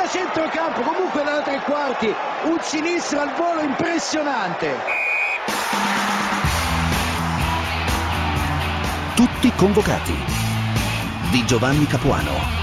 da centrocampo, comunque da tre quarti, un sinistro al volo impressionante. Tutti convocati di Giovanni Capuano.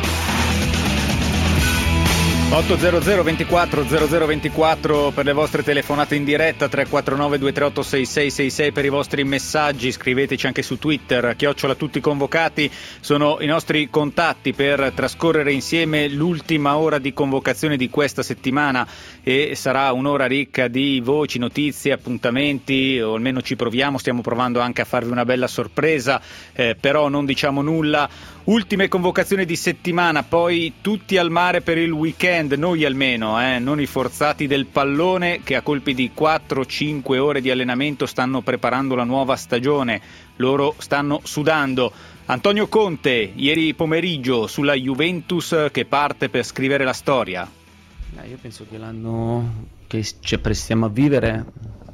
800 24 00 24 per le vostre telefonate in diretta, 349 238 6666 per i vostri messaggi, scriveteci anche su Twitter, @tutticonvocati, sono i nostri contatti per trascorrere insieme l'ultima ora di convocazione di questa settimana e sarà un'ora ricca di voci, notizie, appuntamenti, o almeno ci proviamo, stiamo provando anche a farvi una bella sorpresa, però non diciamo nulla. Ultime convocazioni di settimana, poi tutti al mare per il weekend, noi almeno, non i forzati del pallone che a colpi di 4-5 ore di allenamento stanno preparando la nuova stagione, loro stanno sudando. Antonio Conte, ieri pomeriggio sulla Juventus che parte per scrivere la storia. Io penso che l'anno che ci apprestiamo a vivere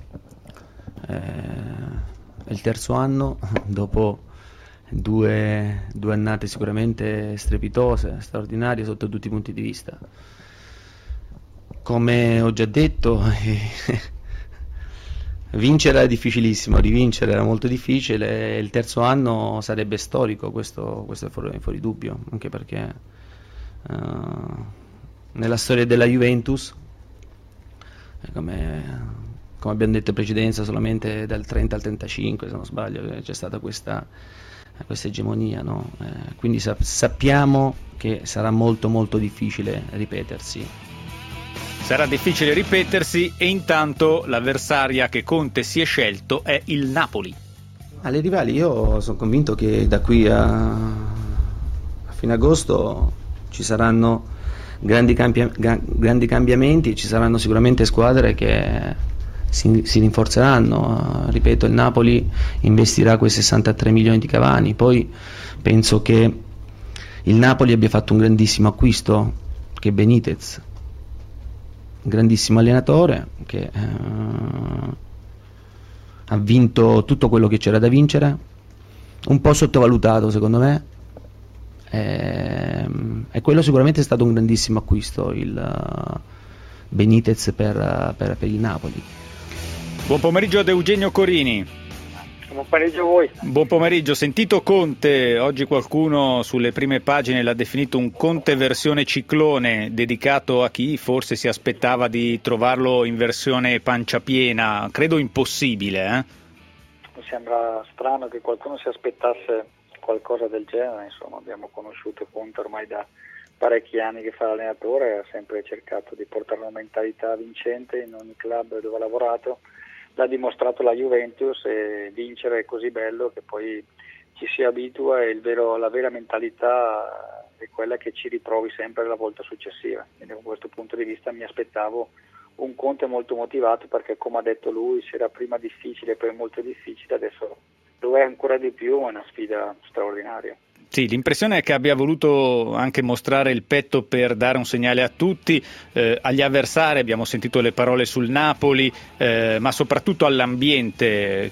è il terzo anno, dopo due annate sicuramente strepitose, straordinarie sotto tutti i punti di vista. Come ho già detto, vincere era difficilissimo, rivincere era molto difficile, il terzo anno sarebbe storico, questo è fuori dubbio, anche perché nella storia della Juventus, come abbiamo detto in precedenza, solamente dal 30 al 35, se non sbaglio, c'è stata questa egemonia, no? Quindi sappiamo che sarà molto molto difficile ripetersi. Sarà difficile ripetersi e intanto l'avversaria che Conte si è scelto è il Napoli. Alle rivali, io sono convinto che da qui a fine agosto ci saranno grandi cambiamenti, ci saranno sicuramente squadre che si rinforzeranno. Ripeto, il Napoli investirà quei 63 milioni di Cavani, poi penso che il Napoli abbia fatto un grandissimo acquisto, che è Benitez, un grandissimo allenatore che ha vinto tutto quello che c'era da vincere, un po' sottovalutato secondo me, e quello sicuramente è stato un grandissimo acquisto, il Benitez per il Napoli. Buon pomeriggio ad Eugenio Corini. Buon pomeriggio a voi. Buon pomeriggio. Sentito Conte, oggi qualcuno sulle prime pagine l'ha definito un Conte versione ciclone, dedicato a chi forse si aspettava di trovarlo in versione pancia piena, credo impossibile. Mi sembra strano che qualcuno si aspettasse qualcosa del genere, insomma abbiamo conosciuto Conte ormai da parecchi anni che fa l'allenatore, ha sempre cercato di portare una mentalità vincente in ogni club dove ha lavorato. L'ha dimostrato la Juventus, e vincere è così bello che poi ci si abitua e la vera mentalità è quella che ci riprovi sempre la volta successiva. Quindi da questo punto di vista mi aspettavo un Conte molto motivato, perché come ha detto lui, se era prima difficile poi molto difficile, adesso lo è ancora di più, è una sfida straordinaria. Sì, l'impressione è che abbia voluto anche mostrare il petto per dare un segnale a tutti, agli avversari, abbiamo sentito le parole sul Napoli, ma soprattutto all'ambiente,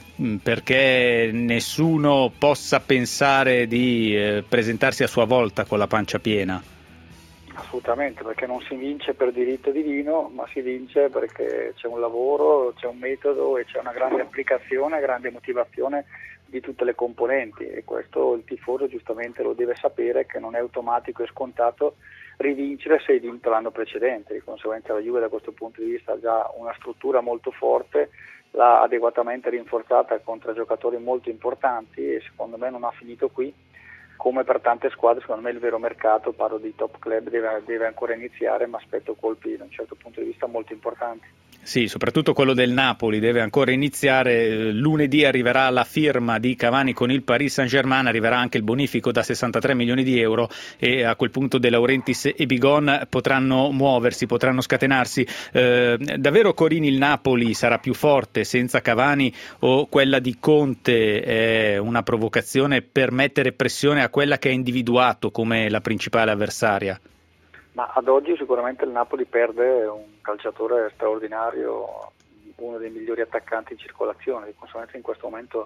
perché nessuno possa pensare di presentarsi a sua volta con la pancia piena. Assolutamente, perché non si vince per diritto divino, ma si vince perché c'è un lavoro, c'è un metodo e c'è una grande applicazione, grande motivazione di tutte le componenti, e questo il tifoso giustamente lo deve sapere, che non è automatico e scontato rivincere se hai vinto l'anno precedente. Di conseguenza la Juve da questo punto di vista ha già una struttura molto forte, l'ha adeguatamente rinforzata con 3 giocatori molto importanti, e secondo me non ha finito qui. Come per tante squadre, secondo me il vero mercato, parlo di top club, deve ancora iniziare, ma aspetto colpi da un certo punto di vista molto importanti. Sì, soprattutto quello del Napoli deve ancora iniziare. Lunedì arriverà la firma di Cavani con il Paris Saint-Germain, arriverà anche il bonifico da 63 milioni di euro e a quel punto De Laurentiis e Bigon potranno muoversi, potranno scatenarsi. Davvero Corini, il Napoli sarà più forte senza Cavani, o quella di Conte è una provocazione per mettere pressione a quella che ha individuato come la principale avversaria? Ma ad oggi sicuramente il Napoli perde un calciatore straordinario, uno dei migliori attaccanti in circolazione, di conseguenza in questo momento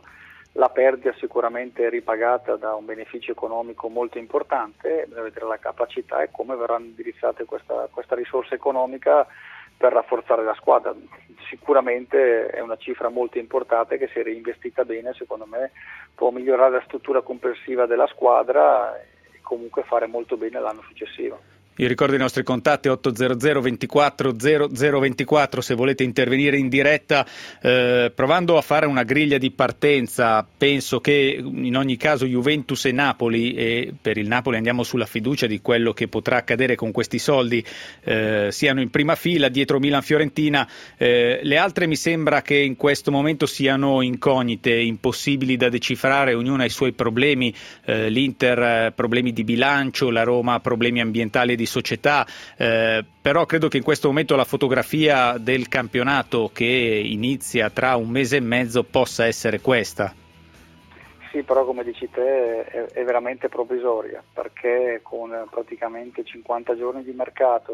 la perdita sicuramente è ripagata da un beneficio economico molto importante, bisogna vedere la capacità e come verrà indirizzata questa risorsa economica per rafforzare la squadra. Sicuramente è una cifra molto importante che, se reinvestita bene, secondo me può migliorare la struttura complessiva della squadra e comunque fare molto bene l'anno successivo. Io ricordo i nostri contatti 800 24 0024 se volete intervenire in diretta, provando a fare una griglia di partenza. Penso che in ogni caso Juventus e Napoli, e per il Napoli andiamo sulla fiducia di quello che potrà accadere con questi soldi, siano in prima fila, dietro Milan-Fiorentina. Le altre mi sembra che in questo momento siano incognite, impossibili da decifrare, ognuna ha i suoi problemi, l'Inter problemi di bilancio, la Roma problemi ambientali e di società, però credo che in questo momento la fotografia del campionato, che inizia tra un mese e mezzo, possa essere questa. Sì, però come dici te è veramente provvisoria, perché con praticamente 50 giorni di mercato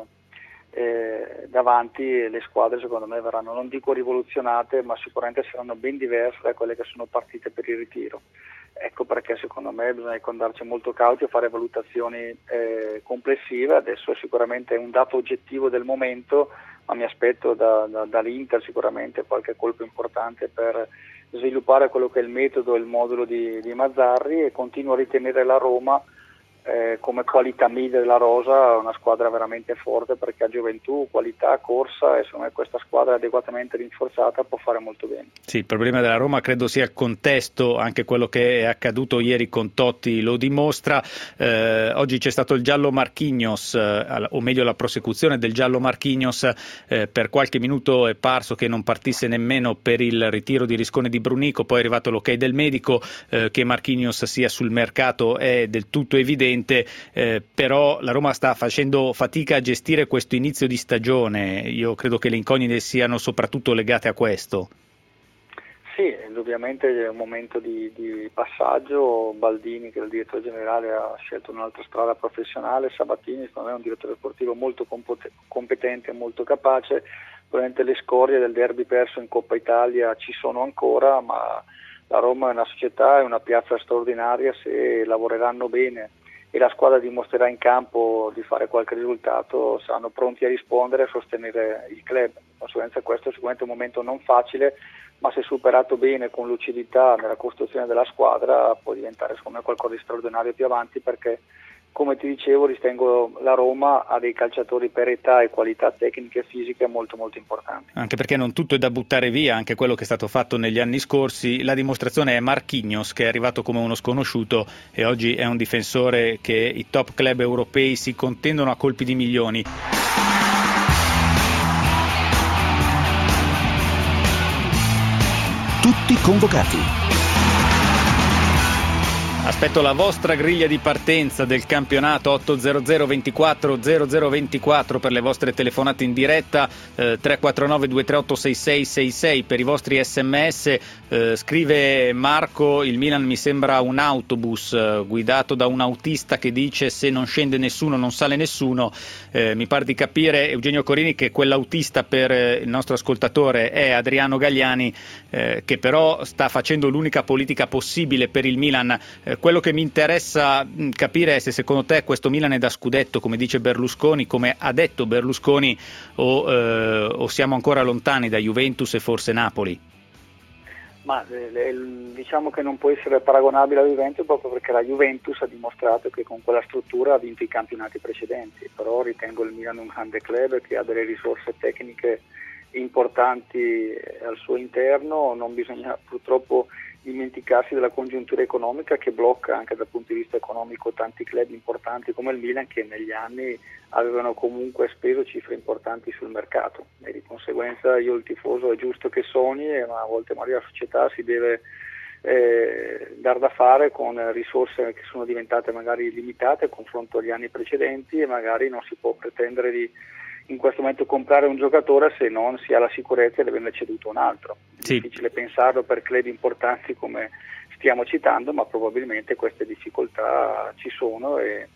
davanti, le squadre secondo me verranno, non dico rivoluzionate, ma sicuramente saranno ben diverse da quelle che sono partite per il ritiro. Ecco perché secondo me bisogna andarci molto cauti a fare valutazioni complessive. Adesso sicuramente è un dato oggettivo del momento, ma mi aspetto dall'Inter sicuramente qualche colpo importante per sviluppare quello che è il metodo e il modulo di Mazzarri, e continuo a ritenere la Roma come qualità media della rosa una squadra veramente forte, perché ha gioventù, qualità, corsa, e secondo me questa squadra adeguatamente rinforzata può fare molto bene. Sì, il problema della Roma credo sia il contesto, anche quello che è accaduto ieri con Totti lo dimostra. Oggi c'è stato il giallo Marquinhos, o meglio la prosecuzione del giallo Marquinhos, per qualche minuto è parso che non partisse nemmeno per il ritiro di Riscone di Brunico, poi è arrivato l'ok del medico. Che Marquinhos sia sul mercato è del tutto evidente. Però la Roma sta facendo fatica a gestire questo inizio di stagione. Io credo che le incognite siano soprattutto legate a questo. Sì, indubbiamente è un momento di passaggio. Baldini, che è il direttore generale, ha scelto un'altra strada professionale. Sabatini, secondo me, è un direttore sportivo molto competente e molto capace. Probabilmente le scorie del derby perso in Coppa Italia ci sono ancora, ma la Roma è una società, è una piazza straordinaria. Se lavoreranno bene e la squadra dimostrerà in campo di fare qualche risultato, saranno pronti a rispondere e a sostenere il club. Di conseguenza questo è sicuramente un momento non facile, ma se superato bene con lucidità nella costruzione della squadra può diventare secondo me qualcosa di straordinario più avanti, perché come ti dicevo ritengo la Roma ha dei calciatori per età e qualità tecniche e fisiche molto molto importanti. Anche perché non tutto è da buttare via, anche quello che è stato fatto negli anni scorsi. La dimostrazione è Marquinhos, che è arrivato come uno sconosciuto e oggi è un difensore che i top club europei si contendono a colpi di milioni. Tutti convocati. Aspetto la vostra griglia di partenza del campionato 800 24 0024 per le vostre telefonate in diretta, 349 238 6666 per i vostri sms. Scrive Marco: il Milan mi sembra un autobus guidato da un autista che dice se non scende nessuno non sale nessuno. Mi pare di capire, Eugenio Corini, che quell'autista per il nostro ascoltatore è Adriano Galliani, che però sta facendo l'unica politica possibile per il Milan. Quello che mi interessa capire è se secondo te questo Milan è da scudetto, come dice Berlusconi, come ha detto Berlusconi, o siamo ancora lontani da Juventus e forse Napoli? Ma diciamo che non può essere paragonabile alla Juventus, proprio perché la Juventus ha dimostrato che con quella struttura ha vinto i campionati precedenti. Però ritengo il Milan un grande club che ha delle risorse tecniche importanti al suo interno. Non bisogna purtroppo dimenticarsi della congiuntura economica che blocca anche dal punto di vista economico tanti club importanti come il Milan, che negli anni avevano comunque speso cifre importanti sul mercato, e di conseguenza io, il tifoso, è giusto che sogni, ma a volte magari la società si deve dar da fare con risorse che sono diventate magari limitate a confronto agli anni precedenti, e magari non si può pretendere di in questo momento comprare un giocatore se non si ha la sicurezza di averne ceduto un altro. È difficile pensarlo per club importanti come stiamo citando, ma probabilmente queste difficoltà ci sono, e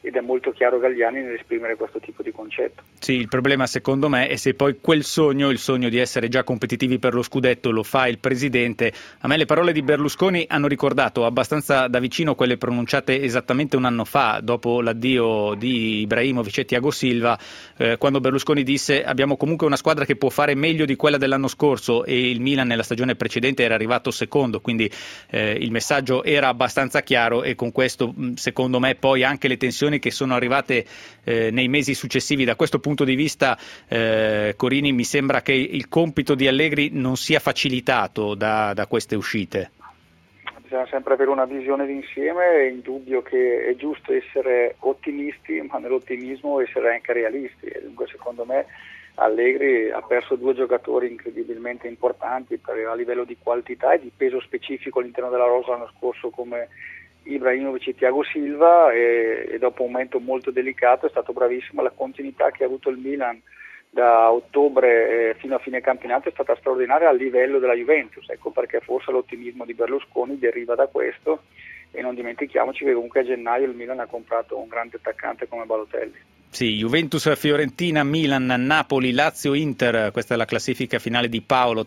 ed è molto chiaro Galliani nell'esprimere questo tipo di concetto. Sì, il problema secondo me è se poi quel sogno, il sogno di essere già competitivi per lo scudetto, lo fa il presidente. A me le parole di Berlusconi hanno ricordato abbastanza da vicino quelle pronunciate esattamente un anno fa, dopo l'addio di Ibrahimovic e Thiago Silva, quando Berlusconi disse: abbiamo comunque una squadra che può fare meglio di quella dell'anno scorso, e il Milan nella stagione precedente era arrivato secondo, quindi il messaggio era abbastanza chiaro, e con questo secondo me poi anche le tensioni che sono arrivate nei mesi successivi. Da questo punto di vista, Corini, mi sembra che il compito di Allegri non sia facilitato da queste uscite. Bisogna sempre avere una visione d'insieme, è indubbio che è giusto essere ottimisti, ma nell'ottimismo essere anche realisti, e dunque secondo me Allegri ha perso 2 giocatori incredibilmente importanti a livello di quantità e di peso specifico all'interno della rosa l'anno scorso, come Ibrahimovic e Thiago Silva, e dopo un momento molto delicato è stato bravissimo. La continuità che ha avuto il Milan da ottobre fino a fine campionato è stata straordinaria a livello della Juventus, ecco perché forse l'ottimismo di Berlusconi deriva da questo, e non dimentichiamoci che comunque a gennaio il Milan ha comprato un grande attaccante come Balotelli. Sì, Juventus, Fiorentina, Milan, Napoli, Lazio, Inter, questa è la classifica finale di Paolo,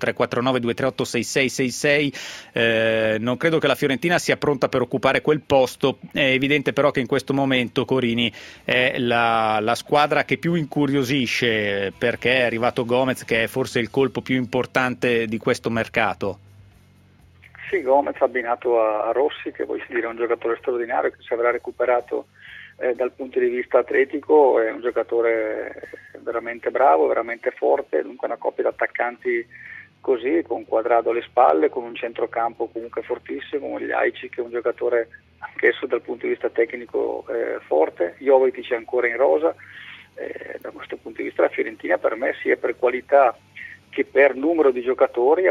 349-238-6666. Non credo che la Fiorentina sia pronta per occupare quel posto, è evidente però che in questo momento, Corini, è la squadra che più incuriosisce, perché è arrivato Gomez, che è forse il colpo più importante di questo mercato. Sì, Gomez abbinato a Rossi, che voglio dire è un giocatore straordinario, che si avrà recuperato dal punto di vista atletico, è un giocatore veramente bravo, veramente forte, dunque una coppia di attaccanti così, con Quadrado alle spalle, con un centrocampo comunque fortissimo, Ljajic che è un giocatore anch'esso dal punto di vista tecnico forte, Jovetic è ancora in rosa, da questo punto di vista la Fiorentina per me sia per qualità che per numero di giocatori a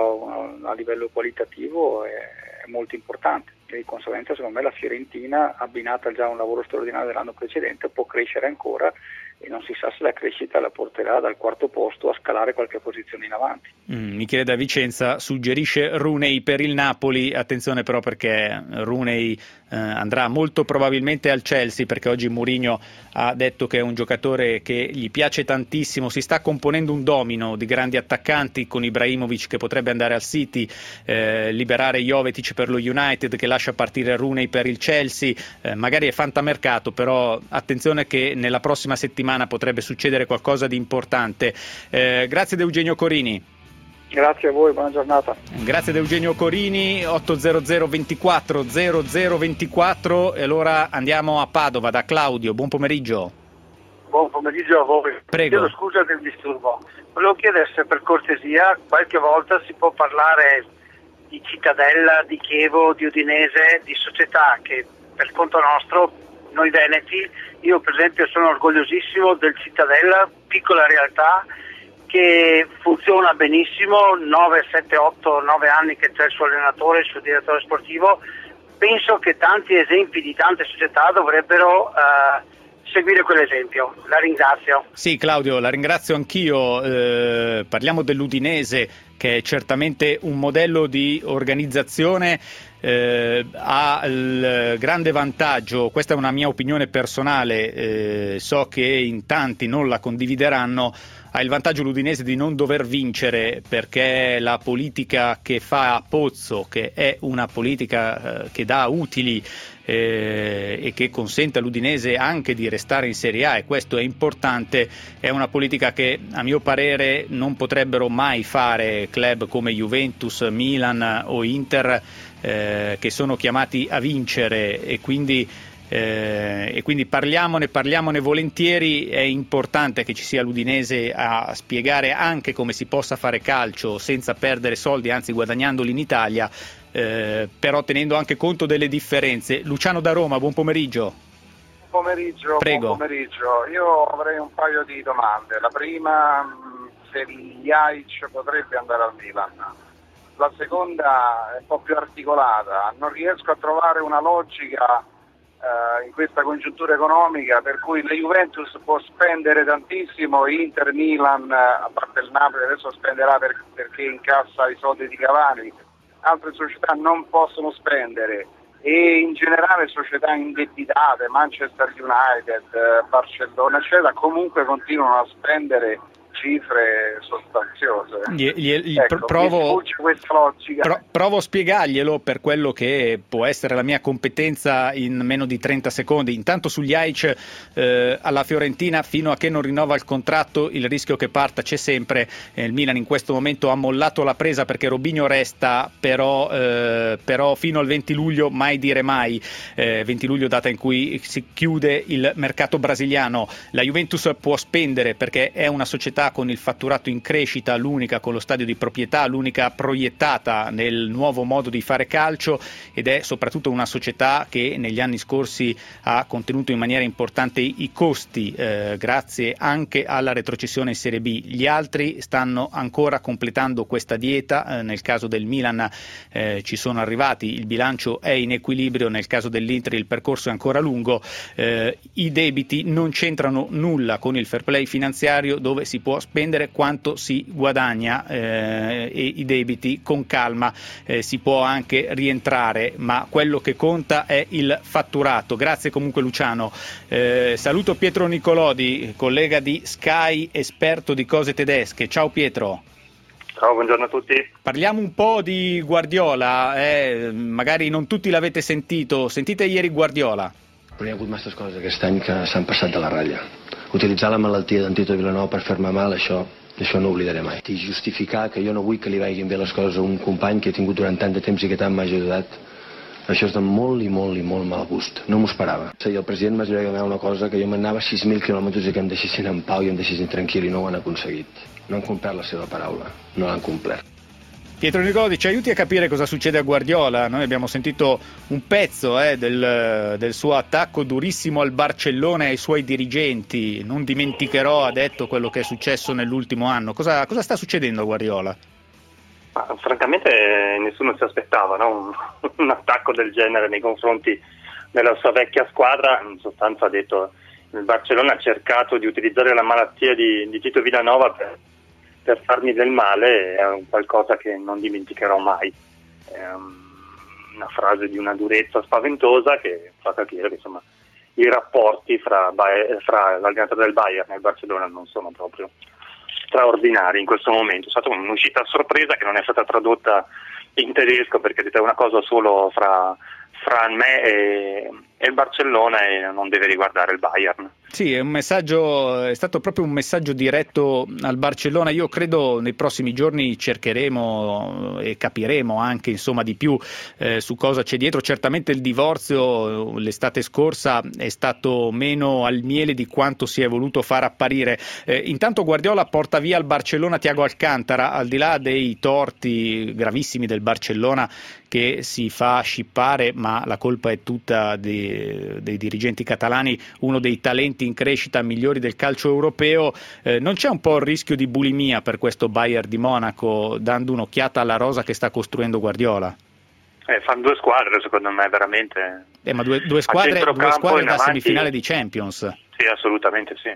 livello qualitativo è molto importante, e di conseguenza secondo me la Fiorentina, abbinata già a un lavoro straordinario dell'anno precedente, può crescere ancora, e non si sa se la crescita la porterà dal 4º posto a scalare qualche posizione in avanti. Michele da Vicenza suggerisce Rooney per il Napoli, attenzione però perché Rooney andrà molto probabilmente al Chelsea, perché oggi Mourinho ha detto che è un giocatore che gli piace tantissimo, si sta componendo un domino di grandi attaccanti con Ibrahimovic che potrebbe andare al City, liberare Jovetic per lo United che lascia partire Rooney per il Chelsea, magari è fantamercato, però attenzione che nella prossima settimana potrebbe succedere qualcosa di importante. Grazie ad Eugenio Corini. Grazie a voi, buona giornata. Grazie ad Eugenio Corini. 800 24 0024, e allora andiamo a Padova da Claudio. Buon pomeriggio. Buon pomeriggio a voi. Prego. Chiedo scusa del disturbo. Volevo chiedere se per cortesia qualche volta si può parlare di Cittadella, di Chievo, di Udinese, di società che per conto nostro, noi veneti, io per esempio sono orgogliosissimo del Cittadella, piccola realtà che funziona benissimo, 9 anni che c'è il suo allenatore, il suo direttore sportivo. Penso che tanti esempi di tante società dovrebbero seguire quell'esempio. La ringrazio. Sì, Claudio, la ringrazio anch'io. Parliamo dell'Udinese, che è certamente un modello di organizzazione, ha il grande vantaggio, questa è una mia opinione personale, so che in tanti non la condivideranno, ha il vantaggio l'Udinese di non dover vincere, perché la politica che fa Pozzo, che è una politica che dà utili e che consente all'Udinese anche di restare in Serie A, e questo è importante, è una politica che a mio parere non potrebbero mai fare club come Juventus, Milan o Inter, che sono chiamati a vincere, e quindi parliamone volentieri. È importante che ci sia l'Udinese a spiegare anche come si possa fare calcio senza perdere soldi, anzi guadagnandoli in Italia, però tenendo anche conto delle differenze. Luciano da Roma, buon pomeriggio. Buon pomeriggio. Prego. Buon pomeriggio. Io avrei un paio di domande. La prima, se Ljajic potrebbe andare al Milan. La seconda è un po' più articolata. Non riesco a trovare una logica in questa congiuntura economica per cui la Juventus può spendere tantissimo, Inter, Milan, a parte il Napoli adesso spenderà perché incassa i soldi di Cavani, altre società non possono spendere. e in generale società indebitate, Manchester United, Barcellona eccetera, comunque continuano a spendere cifre sostanziose. Provo questa logica. Provo a spiegarglielo per quello che può essere la mia competenza in meno di 30 secondi. Intanto sugli Aic alla Fiorentina, fino a che non rinnova il contratto, il rischio che parta c'è sempre. Il Milan in questo momento ha mollato la presa perché Robinho resta, però fino al 20 luglio mai dire mai. 20 luglio data in cui si chiude il mercato brasiliano. La Juventus può spendere perché è una società con il fatturato in crescita, l'unica con lo stadio di proprietà, l'unica proiettata nel nuovo modo di fare calcio, ed è soprattutto una società che negli anni scorsi ha contenuto in maniera importante i costi, grazie anche alla retrocessione in Serie B. Gli altri stanno ancora completando questa dieta. Nel caso del Milan ci sono arrivati, il bilancio è in equilibrio, nel caso dell'Inter il percorso è ancora lungo. I debiti non c'entrano nulla con il fair play finanziario, dove si può spendere quanto si guadagna, e i debiti con calma si può anche rientrare, ma quello che conta è il fatturato. Grazie comunque Luciano. Saluto Pietro Nicolodi, collega di Sky, esperto di cose tedesche. Ciao Pietro. Ciao, buongiorno a tutti. Parliamo un po' di Guardiola, magari non tutti l'avete sentito. Sentite ieri Guardiola. Però hi ha hagut masses coses aquest any que s'han passat de la ratlla. Utilitzar la malaltia d'en Tito Vilanova per fer-me mal, això no ho oblidaré mai. I justificar que jo no vull que li vagin bé les coses a un company que he tingut durant tant de temps i que tant m'ha ajudat, això és de molt i molt i molt mal gust. No m'ho esperava. I el president m'ha dit una cosa, que jo m'anava 6.000 quilòmetres i que em deixessin en pau i em deixessin tranquil, i no ho han aconseguit. No han complert la seva paraula, no l'han complert. Pietro Nicolodi, ci aiuti a capire cosa succede a Guardiola? Noi abbiamo sentito un pezzo del suo attacco durissimo al Barcellona e ai suoi dirigenti. Non dimenticherò, ha detto, quello che è successo nell'ultimo anno. Cosa sta succedendo a Guardiola? Francamente nessuno si aspettava, no? Un attacco del genere nei confronti della sua vecchia squadra. In sostanza ha detto il Barcellona ha cercato di utilizzare la malattia di Tito Vilanova per farmi del male, è qualcosa che non dimenticherò mai. È una frase di una durezza spaventosa che fa capire che insomma i rapporti fra l'allenatore del Bayern e il Barcellona non sono proprio straordinari in questo momento. È stata un'uscita a sorpresa che non è stata tradotta in tedesco, perché è una cosa solo fra me e il Barcellona e non deve riguardare il Bayern. Sì, è stato proprio un messaggio diretto al Barcellona. Io credo nei prossimi giorni cercheremo e capiremo anche di più su cosa c'è dietro. Certamente il divorzio l'estate scorsa è stato meno al miele di quanto si è voluto far apparire. Intanto Guardiola porta via al Barcellona Thiago Alcantara, al di là dei torti gravissimi del Barcellona che si fa scippare, ma la colpa è tutta dei dirigenti catalani, uno dei talenti in crescita migliori del calcio europeo. Non c'è un po' il rischio di bulimia per questo Bayern di Monaco, dando un'occhiata alla rosa che sta costruendo Guardiola? Fanno due squadre secondo me, veramente. Ma due squadre da semifinale di Champions. Sì, assolutamente sì.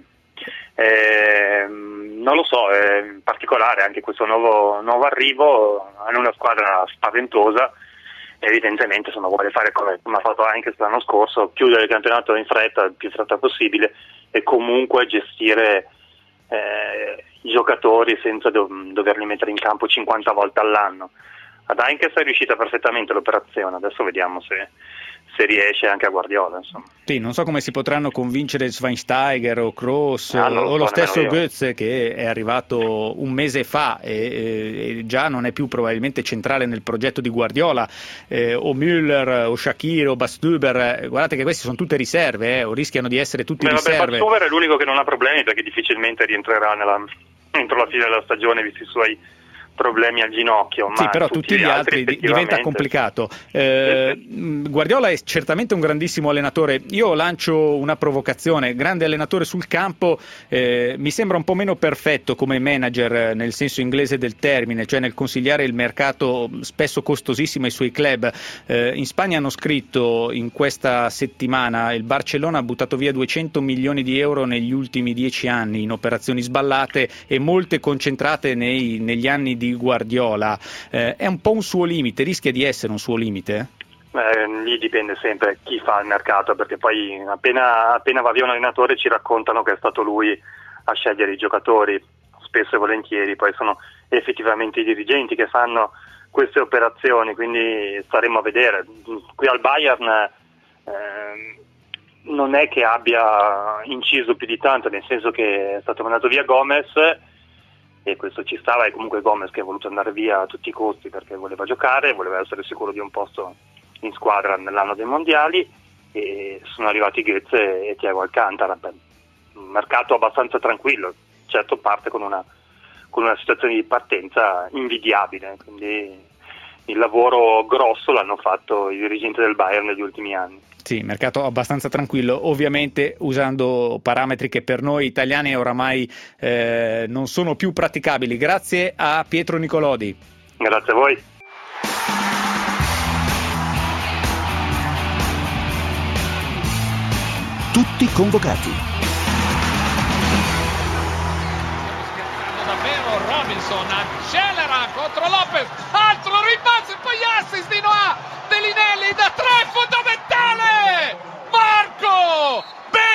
Non lo so, in particolare anche questo nuovo arrivo, hanno una squadra spaventosa. Evidentemente vuole fare come ha fatto anche l'anno scorso, chiudere il campionato in fretta, il più fretta possibile, e comunque gestire i giocatori senza doverli mettere in campo 50 volte all'anno. Ad Heinkes è riuscita perfettamente l'operazione, adesso vediamo se riesce anche a Guardiola, insomma. Sì, non so come si potranno convincere Schweinsteiger o Kroos o lo stesso Götze, che è arrivato un mese fa e già non è più probabilmente centrale nel progetto di Guardiola, o Müller o Shaqiri o Bastuber. Guardate che queste sono tutte riserve, o rischiano di essere tutte riserve. Bastuber è l'unico che non ha problemi, perché difficilmente rientrerà entro la fine della stagione, visti i suoi problemi al ginocchio, ma sì, però tutti gli altri diventa complicato. Guardiola è certamente un grandissimo allenatore. Io lancio una provocazione: grande allenatore sul campo, mi sembra un po' meno perfetto come manager nel senso inglese del termine, cioè nel consigliare il mercato spesso costosissimo ai suoi club. In Spagna hanno scritto in questa settimana: il Barcellona ha buttato via 200 milioni di euro negli ultimi 10 anni in operazioni sballate, e molte concentrate negli anni di Guardiola. È un po' un suo limite, rischia di essere un suo limite? Lì dipende sempre chi fa il mercato, perché poi appena va via un allenatore ci raccontano che è stato lui a scegliere i giocatori, spesso e volentieri poi sono effettivamente i dirigenti che fanno queste operazioni, quindi staremo a vedere. Qui al Bayern non è che abbia inciso più di tanto, nel senso che è stato mandato via Gomez e questo ci stava, e comunque Gomez che ha voluto andare via a tutti i costi perché voleva giocare, voleva essere sicuro di un posto in squadra nell'anno dei mondiali, e sono arrivati Götze e Thiago Alcantara. Un mercato abbastanza tranquillo, certo parte con una situazione di partenza invidiabile, quindi il lavoro grosso l'hanno fatto i dirigenti del Bayern negli ultimi anni. Sì, mercato abbastanza tranquillo, ovviamente usando parametri che per noi italiani oramai non sono più praticabili. Grazie a Pietro Nicolodi. Grazie a voi. Tutti convocati. Davvero Robinson accelera contro Lopez, altro rimbalzo e poi assist di Noah Bellinelli da 3, fondamentale! Marco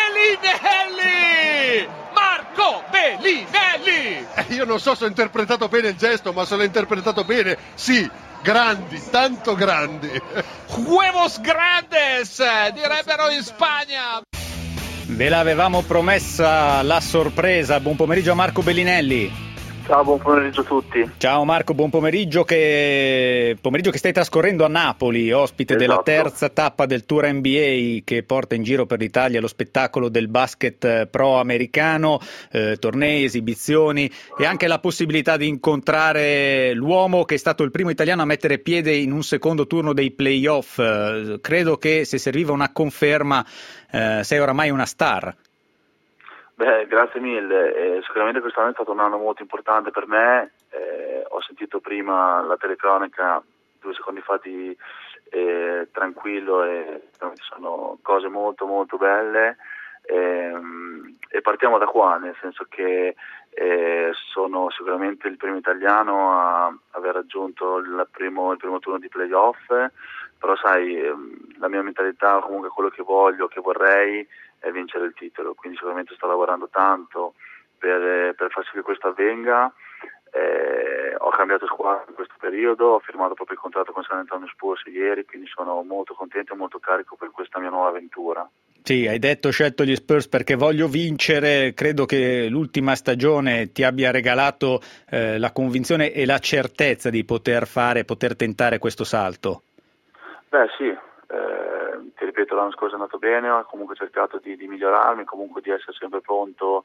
Bellinelli! Io non so se ho interpretato bene il gesto, ma se l'ho interpretato bene, sì, grandi, tanto grandi. Huevos grandes, direbbero in Spagna. Ve l'avevamo promessa la sorpresa. Buon pomeriggio a Marco Bellinelli. Ciao, buon pomeriggio a tutti. Ciao Marco, buon pomeriggio che stai trascorrendo a Napoli, ospite della terza tappa del Tour NBA che porta in giro per l'Italia lo spettacolo del basket pro americano, tornei, esibizioni e anche la possibilità di incontrare l'uomo che è stato il primo italiano a mettere piede in un secondo turno dei playoff. Credo che se serviva una conferma sei oramai una star. Beh, grazie mille, sicuramente quest'anno è stato un anno molto importante per me, ho sentito prima la telecronaca 2 secondi fa di tranquillo, e sono cose molto molto belle, e partiamo da qua, nel senso che sono sicuramente il primo italiano a aver raggiunto il primo turno di playoff, però sai, la mia mentalità, comunque quello che voglio, che vorrei è vincere il titolo, quindi sicuramente sto lavorando tanto per far sì che questo avvenga. Ho cambiato squadra in questo periodo, ho firmato proprio il contratto con San Antonio Spurs ieri, quindi sono molto contento e molto carico per questa mia nuova avventura. Sì, hai detto ho scelto gli Spurs perché voglio vincere. Credo che l'ultima stagione ti abbia regalato la convinzione e la certezza di poter tentare questo salto. Beh sì, ti ripeto, l'anno scorso è andato bene, ho comunque cercato di migliorarmi, comunque di essere sempre pronto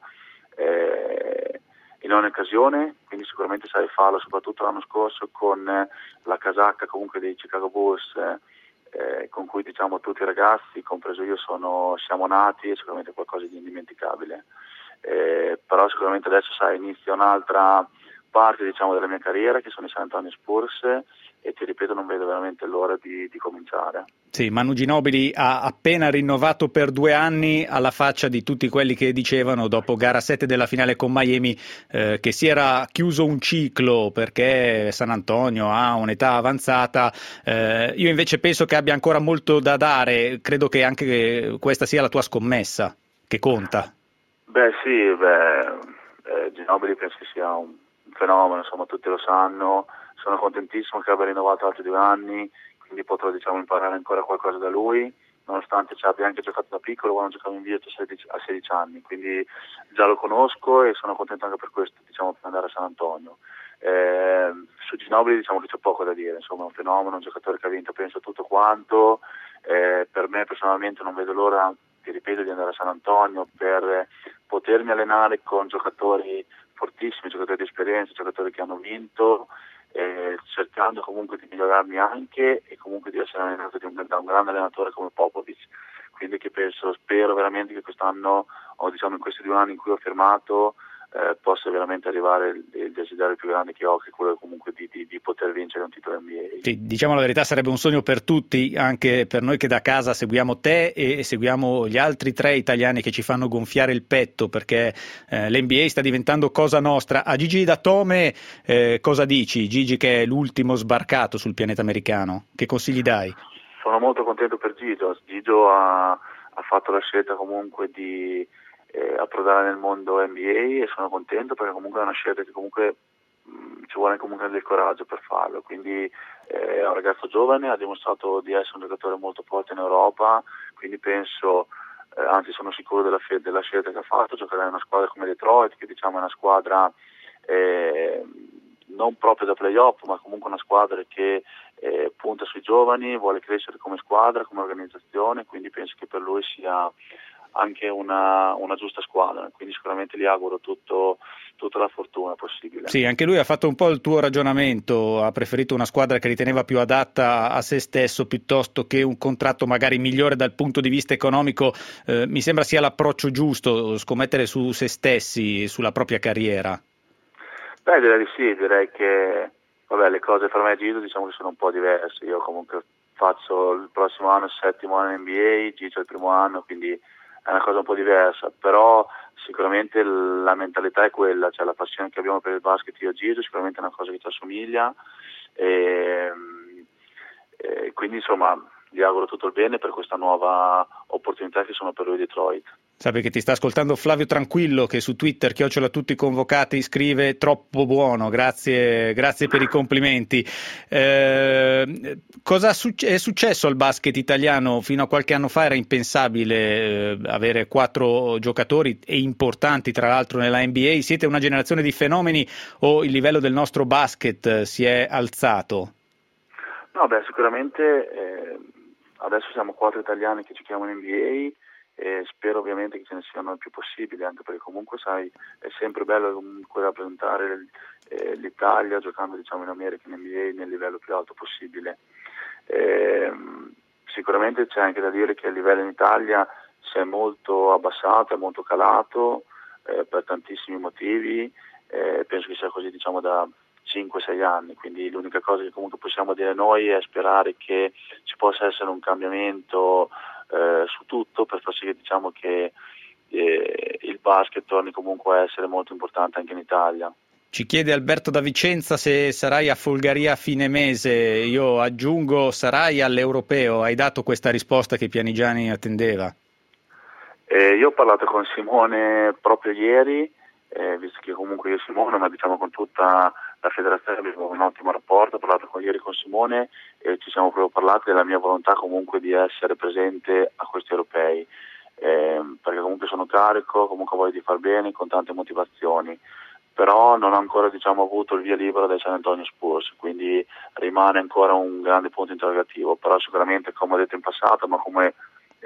in ogni occasione, quindi sicuramente sai farlo, soprattutto l'anno scorso con la casacca comunque dei Chicago Bulls, con cui diciamo tutti i ragazzi, compreso io, siamo nati, e sicuramente qualcosa di indimenticabile. Però sicuramente adesso sai, inizia un'altra parte diciamo della mia carriera, che sono i San Antonio Spurs, e ti ripeto, non vedo veramente l'ora di cominciare. Sì, Manu Ginobili ha appena rinnovato per 2 anni, alla faccia di tutti quelli che dicevano dopo gara 7 della finale con Miami che si era chiuso un ciclo perché San Antonio ha un'età avanzata. Io invece penso che abbia ancora molto da dare, credo che anche questa sia la tua scommessa, che conta. Beh sì, Ginobili penso che sia un fenomeno, insomma tutti lo sanno. Sono contentissimo che abbia rinnovato altri 2 anni, quindi potrò diciamo imparare ancora qualcosa da lui, nonostante ci abbia anche giocato da piccolo quando giocavo in Virtus a 16 anni, quindi già lo conosco e sono contento anche per questo, diciamo, per andare a San Antonio. Su Ginobili diciamo che c'è poco da dire, insomma è un fenomeno, un giocatore che ha vinto penso tutto quanto, per me personalmente non vedo l'ora, ti ripeto, di andare a San Antonio per potermi allenare con giocatori fortissimi, giocatori di esperienza, giocatori che hanno vinto, cercando comunque di migliorarmi anche e comunque di essere allenato da un grande allenatore come Popovic, quindi che spero veramente che quest'anno, o diciamo in questi 2 anni in cui ho firmato, possa veramente arrivare il desiderio più grande che ho, che è quello comunque di poter vincere un titolo NBA. Sì, diciamo la verità, sarebbe un sogno per tutti, anche per noi che da casa seguiamo te e seguiamo gli altri 3 italiani che ci fanno gonfiare il petto, perché l'NBA sta diventando cosa nostra. A Gigi Datome cosa dici? Gigi che è l'ultimo sbarcato sul pianeta americano, che consigli dai? sono molto contento per Gigio. Gigio ha fatto la scelta comunque di approdare nel mondo NBA e sono contento perché comunque è una scelta che comunque ci vuole comunque del coraggio per farlo, quindi è un ragazzo giovane, ha dimostrato di essere un giocatore molto forte in Europa, quindi penso, anzi sono sicuro della scelta che ha fatto, giocare in una squadra come Detroit, che diciamo è una squadra non proprio da playoff, ma comunque una squadra che punta sui giovani, vuole crescere come squadra, come organizzazione, quindi penso che per lui sia anche una giusta squadra, quindi sicuramente gli auguro tutta la fortuna possibile. Sì, anche lui ha fatto un po' il tuo ragionamento, ha preferito una squadra che riteneva più adatta a se stesso piuttosto che un contratto magari migliore dal punto di vista economico. Mi sembra sia l'approccio giusto, scommettere su se stessi, sulla propria carriera. Beh, direi che le cose fra me e Gigio diciamo che sono un po' diverse. Io comunque faccio il prossimo anno il 7° anno in NBA, Gigio il primo anno, quindi è una cosa un po' diversa, però sicuramente la mentalità è quella, cioè la passione che abbiamo per il basket io e Gigio sicuramente è una cosa che ci assomiglia e quindi insomma gli auguro tutto il bene per questa nuova opportunità che sono per lui Detroit. Sappi che ti sta ascoltando Flavio Tranquillo, che su Twitter @tutticonvocati scrive troppo buono, grazie per i complimenti. Cosa è successo al basket italiano? Fino a qualche anno fa era impensabile avere 4 giocatori e importanti tra l'altro nella NBA. Siete una generazione di fenomeni o il livello del nostro basket si è alzato? No, sicuramente adesso siamo 4 italiani che giochiamo in NBA e spero ovviamente che ce ne siano il più possibile, anche perché comunque sai è sempre bello comunque rappresentare l'Italia giocando diciamo in America, in NBA nel livello più alto possibile. Sicuramente c'è anche da dire che il livello in Italia si è molto abbassato, è molto calato per tantissimi motivi, penso che sia così diciamo da 5-6 anni, quindi l'unica cosa che comunque possiamo dire noi è sperare che ci possa essere un cambiamento su tutto per far sì che diciamo che il basket torni comunque a essere molto importante anche in Italia. Ci chiede Alberto da Vicenza se sarai a Folgaria a fine mese, io aggiungo sarai all'Europeo, hai dato questa risposta che Pianigiani attendeva? Io ho parlato con Simone proprio ieri, visto che comunque io e Simone, ma diciamo con tutta la federazione abbiamo un ottimo rapporto, ho parlato ieri con Simone e ci siamo proprio parlati della mia volontà comunque di essere presente a questi europei, perché comunque sono carico, comunque voglio di far bene con tante motivazioni, però non ho ancora diciamo avuto il via libera dai San Antonio Spurs, quindi rimane ancora un grande punto interrogativo, però sicuramente come ho detto in passato, ma come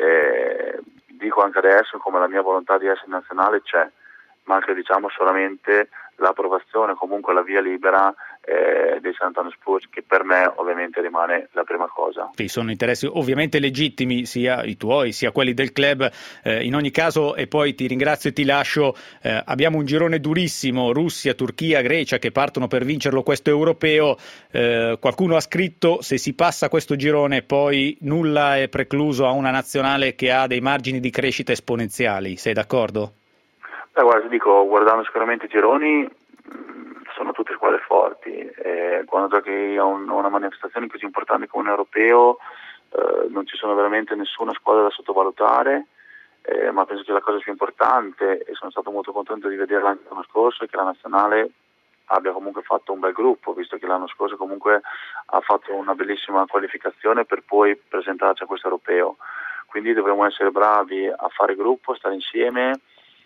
dico anche adesso, come la mia volontà di essere nazionale c'è, manca diciamo solamente l'approvazione, comunque la via libera dei San Antonio Spurs, che per me ovviamente rimane la prima cosa. Sì, sono interessi ovviamente legittimi, sia i tuoi sia quelli del club, in ogni caso, e poi ti ringrazio e ti lascio, abbiamo un girone durissimo, Russia, Turchia, Grecia che partono per vincerlo questo europeo, qualcuno ha scritto se si passa questo girone poi nulla è precluso a una nazionale che ha dei margini di crescita esponenziali, sei d'accordo? Guarda, ti dico, guardando sicuramente i gironi sono tutte squadre forti, quando giochi a una manifestazione così importante come un europeo non ci sono veramente nessuna squadra da sottovalutare, ma penso che la cosa più importante, e sono stato molto contento di vederla anche l'anno scorso, è che la nazionale abbia comunque fatto un bel gruppo, visto che l'anno scorso comunque ha fatto una bellissima qualificazione per poi presentarci a questo europeo, quindi dovremo essere bravi a fare gruppo, stare insieme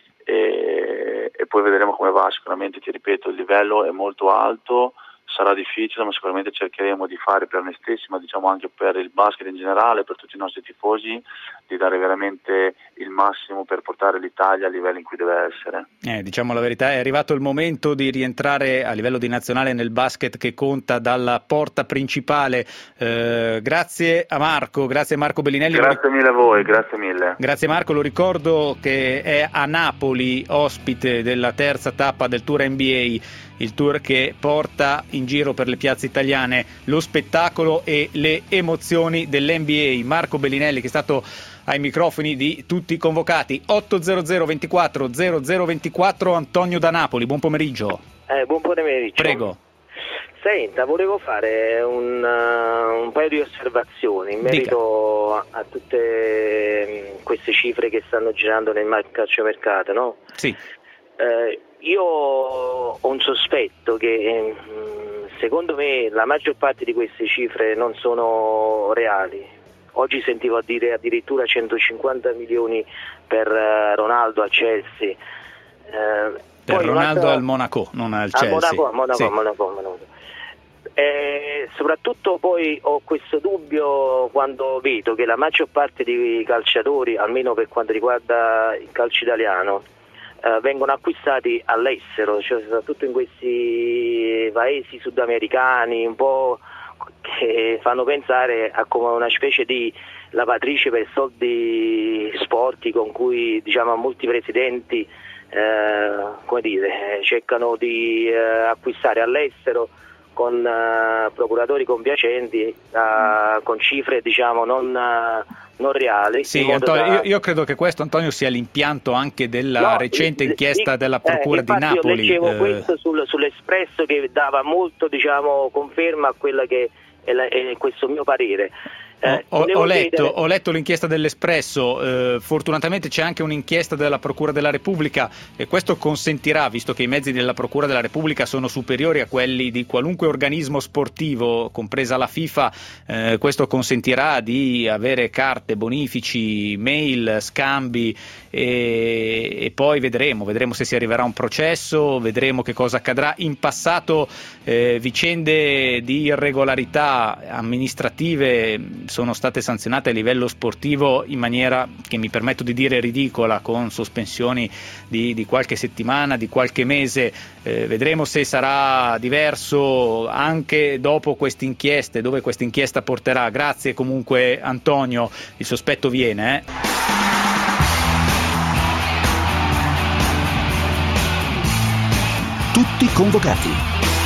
e poi vedremo come va. Sicuramente ti ripeto, il livello è molto alto, sarà difficile, ma sicuramente cercheremo di fare per noi stessi, ma diciamo anche per il basket in generale, per tutti i nostri tifosi, di dare veramente il massimo per portare l'Italia al livello in cui deve essere. Diciamo la verità, è arrivato il momento di rientrare a livello di nazionale nel basket che conta dalla porta principale. Grazie a Marco Bellinelli. Grazie mille a voi, grazie mille. Grazie Marco, lo ricordo che è a Napoli ospite della terza tappa del Tour NBA, il tour che porta in giro per le piazze italiane lo spettacolo e le emozioni dell'NBA. Marco Bellinelli che è stato ai microfoni di Tutti Convocati. 800 24 0024. Antonio da Napoli, buon pomeriggio. Buon pomeriggio. Prego. Senta, volevo fare un paio di osservazioni in merito a tutte queste cifre che stanno girando nel calciomercato, no? Sì. Io ho un sospetto che secondo me la maggior parte di queste cifre non sono reali. Oggi sentivo dire addirittura 150 milioni per Ronaldo al Chelsea. Per Ronaldo al Monaco, non al Chelsea. Monaco. Soprattutto poi ho questo dubbio quando vedo che la maggior parte dei calciatori, almeno per quanto riguarda il calcio italiano, vengono acquistati all'estero, cioè soprattutto in questi paesi sudamericani un po' che fanno pensare a come una specie di lavatrice per soldi sporchi con cui, diciamo, molti presidenti cercano di acquistare all'estero con procuratori compiacenti con cifre, diciamo, non reali. Sì, Antonio, io credo che questo, Antonio, sia l'impianto anche della recente inchiesta della Procura di Napoli. Io leggevo questo sull'Espresso che dava molto, diciamo, conferma a quella che è questo mio parere. Ho letto l'inchiesta dell'Espresso, fortunatamente c'è anche un'inchiesta della Procura della Repubblica e questo consentirà, visto che i mezzi della Procura della Repubblica sono superiori a quelli di qualunque organismo sportivo, compresa la FIFA, questo consentirà di avere carte, bonifici, mail, scambi e poi vedremo se si arriverà a un processo, vedremo che cosa accadrà. In passato vicende di irregolarità amministrative sono state sanzionate a livello sportivo in maniera che mi permetto di dire ridicola, con sospensioni di qualche settimana, di qualche mese. Vedremo se sarà diverso anche dopo queste inchieste, dove questa inchiesta porterà. Grazie comunque Antonio, il sospetto viene. Tutti convocati.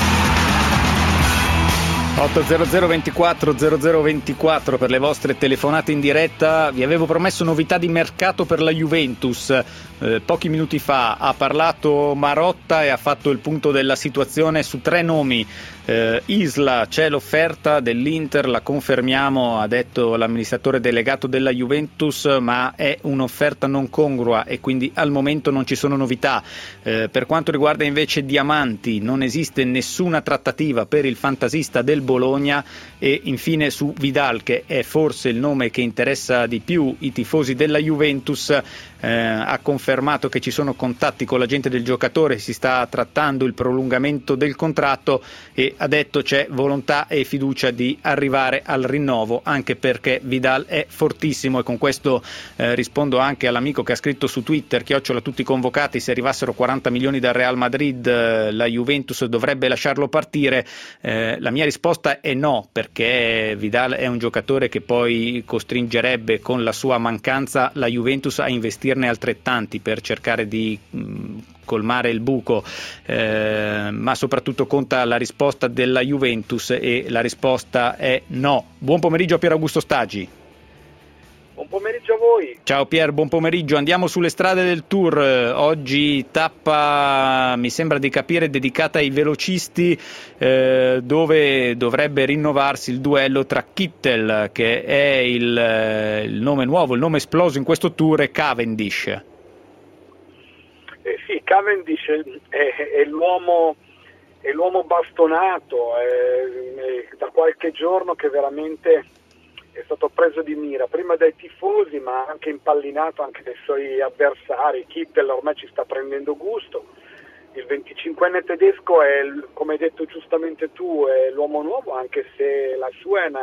800 24 0024 per le vostre telefonate in diretta. Vi avevo promesso novità di mercato per la Juventus. Pochi minuti fa ha parlato Marotta e ha fatto il punto della situazione su 3 nomi. Isla, c'è l'offerta dell'Inter, la confermiamo, ha detto l'amministratore delegato della Juventus, ma è un'offerta non congrua e quindi al momento non ci sono novità. Per quanto riguarda invece Diamanti, non esiste nessuna trattativa per il fantasista del Bologna. E infine su Vidal, che è forse il nome che interessa di più i tifosi della Juventus, ha confermato che ci sono contatti con l'agente del giocatore, si sta trattando il prolungamento del contratto e ha detto c'è volontà e fiducia di arrivare al rinnovo, anche perché Vidal è fortissimo. E con questo rispondo anche all'amico che ha scritto su Twitter, @tutticonvocati, se arrivassero 40 milioni dal Real Madrid la Juventus dovrebbe lasciarlo partire. La mia risposta è no, perché Vidal è un giocatore che poi costringerebbe con la sua mancanza la Juventus a investirne altrettanti per cercare di colmare il buco, ma soprattutto conta la risposta della Juventus e la risposta è no. Buon pomeriggio a Pier Augusto Staggi. Buon pomeriggio a voi. Ciao Pier, buon pomeriggio. Andiamo sulle strade del Tour. Oggi tappa, mi sembra di capire, dedicata ai velocisti, dove dovrebbe rinnovarsi il duello tra Kittel, che è il nome nuovo, il nome esploso in questo Tour, e Cavendish. Sì, Cavendish è l'uomo bastonato, è da qualche giorno che veramente è stato preso di mira, prima dai tifosi ma anche impallinato anche dai suoi avversari. Kittel ormai ci sta prendendo gusto. Il 25enne tedesco è, come hai detto giustamente tu, è l'uomo nuovo, anche se la sua è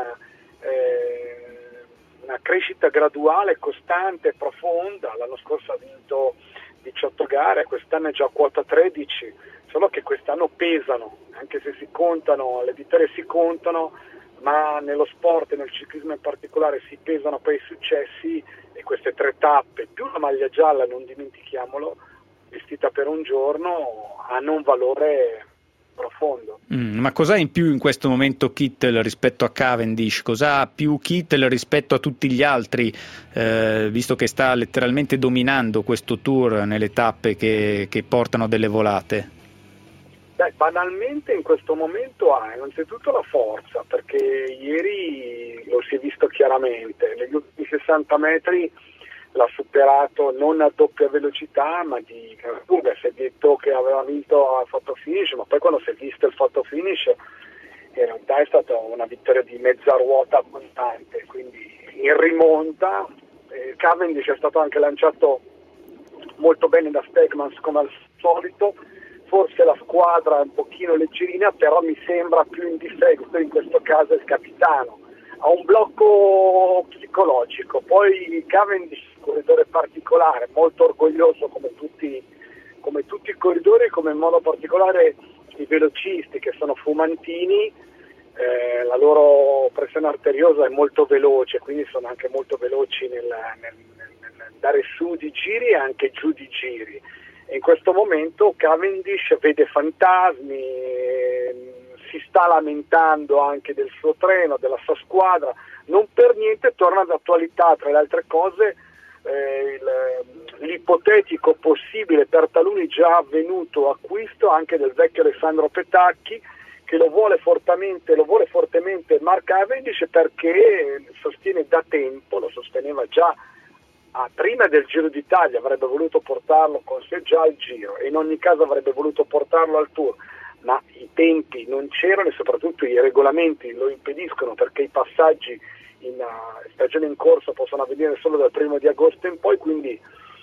una crescita graduale, costante, profonda. L'anno scorso ha vinto 18 gare, quest'anno è già a quota 13, solo che quest'anno pesano, anche se si contano, le vittorie si contano, ma nello sport e nel ciclismo in particolare si pesano poi i successi, e queste 3 tappe più la maglia gialla, non dimentichiamolo, vestita per un giorno, hanno un valore profondo. Ma cos'ha in più in questo momento Kittel rispetto a Cavendish? Cos'ha più Kittel rispetto a tutti gli altri, visto che sta letteralmente dominando questo Tour nelle tappe che portano delle volate? banalmente in questo momento ha innanzitutto la forza, perché ieri lo si è visto chiaramente, negli ultimi 60 metri l'ha superato non a doppia velocità ma di lunga. Si è detto che aveva vinto al photo finish, ma poi quando si è visto il photo finish in realtà è stata una vittoria di mezza ruota abbondante, quindi in rimonta. Cavendish è stato anche lanciato molto bene da Stegmans come al solito, forse la squadra è un pochino leggerina, però mi sembra più in difetto in questo caso il capitano, ha un blocco psicologico. Poi Cavendish è un corridore particolare, molto orgoglioso come tutti i corridori, come in modo particolare i velocisti che sono fumantini. La loro pressione arteriosa è molto veloce, quindi sono anche molto veloci nel dare su di giri e anche giù di giri. E in questo momento Cavendish vede fantasmi, si sta lamentando anche del suo treno, della sua squadra, non per niente torna d'attualità, tra le altre cose l'ipotetico possibile per taluni già avvenuto acquisto anche del vecchio Alessandro Petacchi, che lo vuole fortemente Mark Cavendish, perché sostiene da tempo, lo sosteneva già prima del Giro d'Italia, avrebbe voluto portarlo con sé già al Giro e in ogni caso avrebbe voluto portarlo al Tour, ma i tempi non c'erano e soprattutto i regolamenti lo impediscono, perché i passaggi in stagione in corso possono avvenire solo dal 1 di agosto in poi, quindi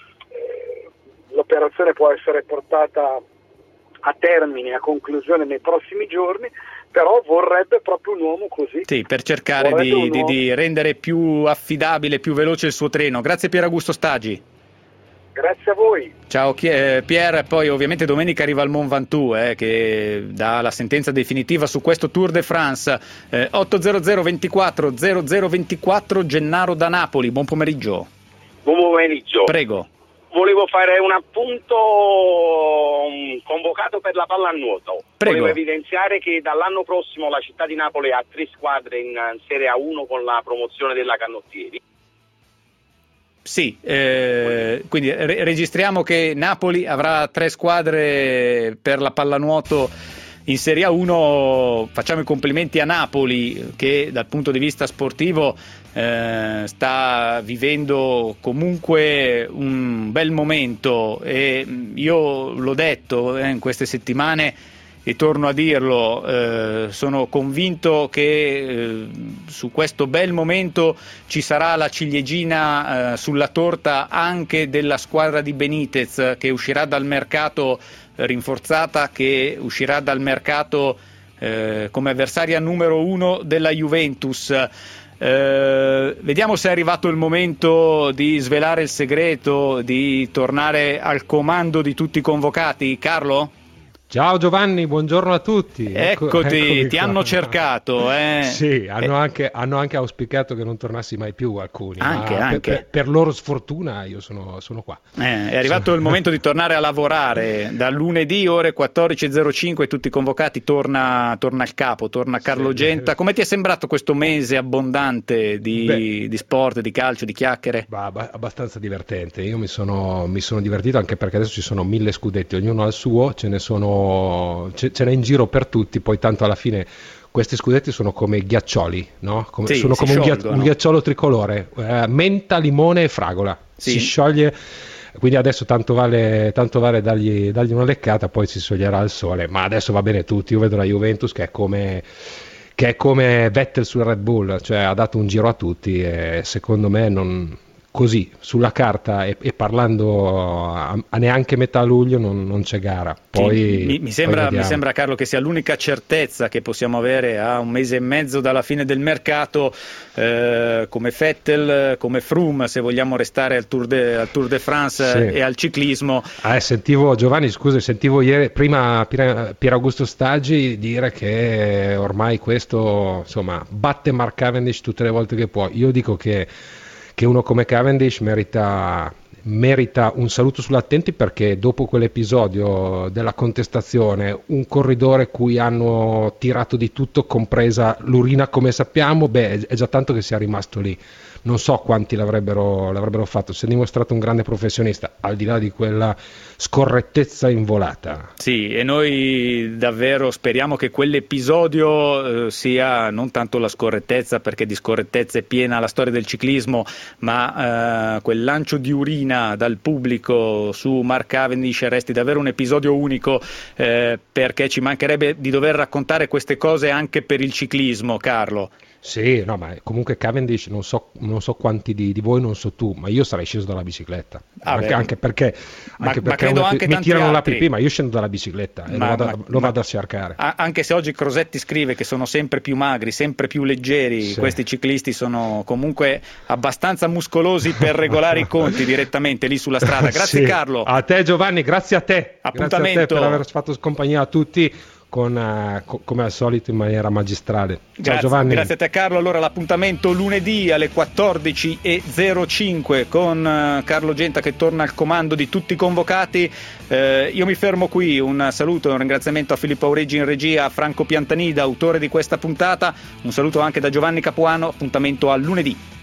l'operazione può essere portata a termine, a conclusione nei prossimi giorni, però vorrebbe proprio un uomo così. Sì, per cercare di rendere più affidabile, più veloce il suo treno. Grazie Pier Augusto Stagi. Grazie a voi. Ciao Pier, poi ovviamente domenica arriva il Mont Ventoux che dà la sentenza definitiva su questo Tour de France. 800 24 0024 Gennaro da Napoli, buon pomeriggio. Buon pomeriggio. Prego. Volevo fare un appunto convocato per la pallanuoto. Prego. Volevo evidenziare che dall'anno prossimo la città di Napoli ha 3 squadre in Serie A1 con la promozione della Canottieri. Sì, quindi registriamo che Napoli avrà 3 squadre per la pallanuoto in Serie A1. Facciamo i complimenti a Napoli che dal punto di vista sportivo sta vivendo comunque un bel momento, e io l'ho detto in queste settimane e torno a dirlo, sono convinto che su questo bel momento ci sarà la ciliegina sulla torta anche della squadra di Benitez, che uscirà dal mercato rinforzata, che uscirà dal mercato come avversaria numero 1 della Juventus. Vediamo se è arrivato il momento di svelare il segreto, di tornare al comando di tutti i convocati. Carlo? Ciao Giovanni, buongiorno a tutti. Eccoti, ti hanno cercato. Sì, hanno anche auspicato che non tornassi mai più alcuni. Anche. Per loro sfortuna io sono qua. È arrivato il momento di tornare a lavorare. Da lunedì ore 14.05 tutti i convocati torna al capo, torna Carlo Genta. Come ti è sembrato questo mese abbondante di sport, di calcio, di chiacchiere? Abbastanza divertente. Io mi sono divertito, anche perché adesso ci sono 1000 scudetti, ognuno ha il suo, ce n'è in giro per tutti, poi tanto alla fine questi scudetti sono come ghiaccioli, no? Sono come un ghiacciolo tricolore, menta, limone e fragola, si scioglie, quindi adesso tanto vale dargli una leccata, poi si scioglierà al sole, ma adesso va bene tutti. Io vedo la Juventus che è come Vettel sul Red Bull, cioè ha dato un giro a tutti, e secondo me così sulla carta e parlando a neanche metà luglio non c'è gara. Poi mi sembra Carlo che sia l'unica certezza che possiamo avere a un mese e mezzo dalla fine del mercato, come Vettel, come Froome, se vogliamo restare al Tour de France e al ciclismo. Sentivo ieri prima Pier Augusto Stagi dire che ormai questo batte Mark Cavendish tutte le volte che può. Io dico che uno come Cavendish merita un saluto sull'attenti, perché dopo quell'episodio della contestazione, un corridore cui hanno tirato di tutto, compresa l'urina come sappiamo, è già tanto che sia rimasto lì, non so quanti l'avrebbero fatto. Si è dimostrato un grande professionista, al di là di quella scorrettezza in volata. Sì, e noi davvero speriamo che quell'episodio sia non tanto la scorrettezza, perché di scorrettezza è piena la storia del ciclismo, ma quel lancio di urina dal pubblico su Mark Cavendish resti davvero un episodio unico, perché ci mancherebbe di dover raccontare queste cose anche per il ciclismo, Carlo. Sì, no, ma comunque Cavendish, non so quanti di voi, non so tu, ma io sarei sceso dalla bicicletta, anche perché mi tirano la pipì, ma io scendo dalla bicicletta e lo vado a cercare. Anche se oggi Crosetti scrive che sono sempre più magri, sempre più leggeri, sì. Questi ciclisti sono comunque abbastanza muscolosi per regolare i conti direttamente lì sulla strada. Grazie, sì. Carlo. A te, Giovanni, grazie a te. Appuntamento. Grazie a te per aver fatto compagnia a tutti. Come al solito in maniera magistrale. Ciao Giovanni. Grazie a te, Carlo. Allora l'appuntamento lunedì alle 14:05 con Carlo Genta che torna al comando di tutti i convocati. Io mi fermo qui. Un saluto e un ringraziamento a Filippo Aureggi in regia, a Franco Piantanida, autore di questa puntata. Un saluto anche da Giovanni Capuano. Appuntamento a lunedì.